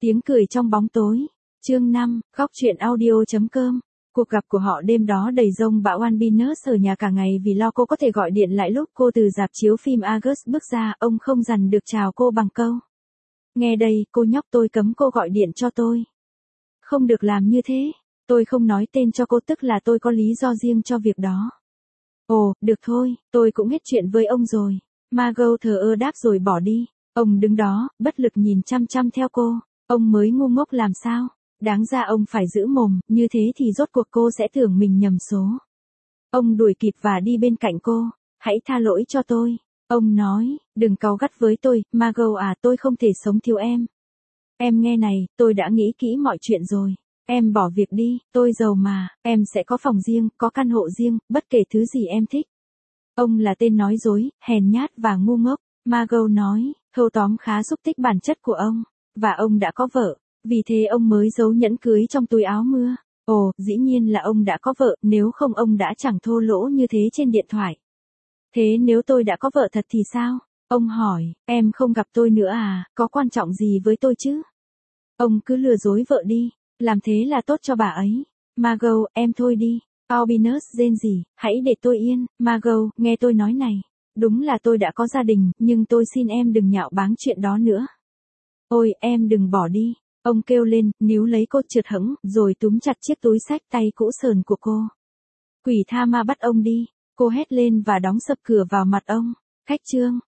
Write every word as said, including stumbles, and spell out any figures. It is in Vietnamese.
Tiếng cười trong bóng tối. Chương năm, góc truyện audio.com. Cuộc gặp của họ đêm đó đầy rông bão. Albinus ở nhà cả ngày vì lo cô có thể gọi điện lại lúc cô từ rạp chiếu phim Argus bước ra. Ông không dằn được chào cô bằng câu: "Nghe đây, cô nhóc, tôi cấm cô gọi điện cho tôi. Không được làm như thế." Tôi không nói tên cho cô, tức là tôi có lý do riêng cho việc đó. "Ồ, được thôi, tôi cũng hết chuyện với ông rồi." Margot thờ ơ đáp rồi bỏ đi. Ông đứng đó, bất lực nhìn chăm chăm theo cô. Ông mới ngu ngốc làm sao? Đáng ra ông phải giữ mồm, như thế thì rốt cuộc cô sẽ tưởng mình nhầm số. Ông đuổi kịp và đi bên cạnh cô. "Hãy tha lỗi cho tôi." Ông nói, "Đừng cáu gắt với tôi, Margot à, tôi không thể sống thiếu em. Em nghe này, tôi đã nghĩ kỹ mọi chuyện rồi. Em bỏ việc đi, tôi giàu mà, em sẽ có phòng riêng, có căn hộ riêng, bất kể thứ gì em thích." Ông là tên nói dối, hèn nhát và ngu ngốc. Margot nói, thâu tóm khá xúc tích bản chất của ông. Và ông đã có vợ. Vì thế ông mới giấu nhẫn cưới trong túi áo mưa. Ồ, dĩ nhiên là ông đã có vợ, nếu không ông đã chẳng thô lỗ như thế trên điện thoại. "Thế nếu tôi đã có vợ thật thì sao?" Ông hỏi, "Em không gặp tôi nữa à, có quan trọng gì với tôi chứ?" Ông cứ lừa dối vợ đi, làm thế là tốt cho bà ấy. "Margot, em thôi đi." Albinus rên rỉ, "Hãy để tôi yên, Margot, nghe tôi nói này. Đúng là tôi đã có gia đình, nhưng tôi xin em đừng nhạo báng chuyện đó nữa." "Ôi, em đừng bỏ đi." Ông kêu lên, níu lấy cô trượt hẫng, rồi túm chặt chiếc túi xách tay cũ sờn của cô. "Quỷ tha ma bắt ông đi." Cô hét lên và đóng sập cửa vào mặt ông. Khách trương.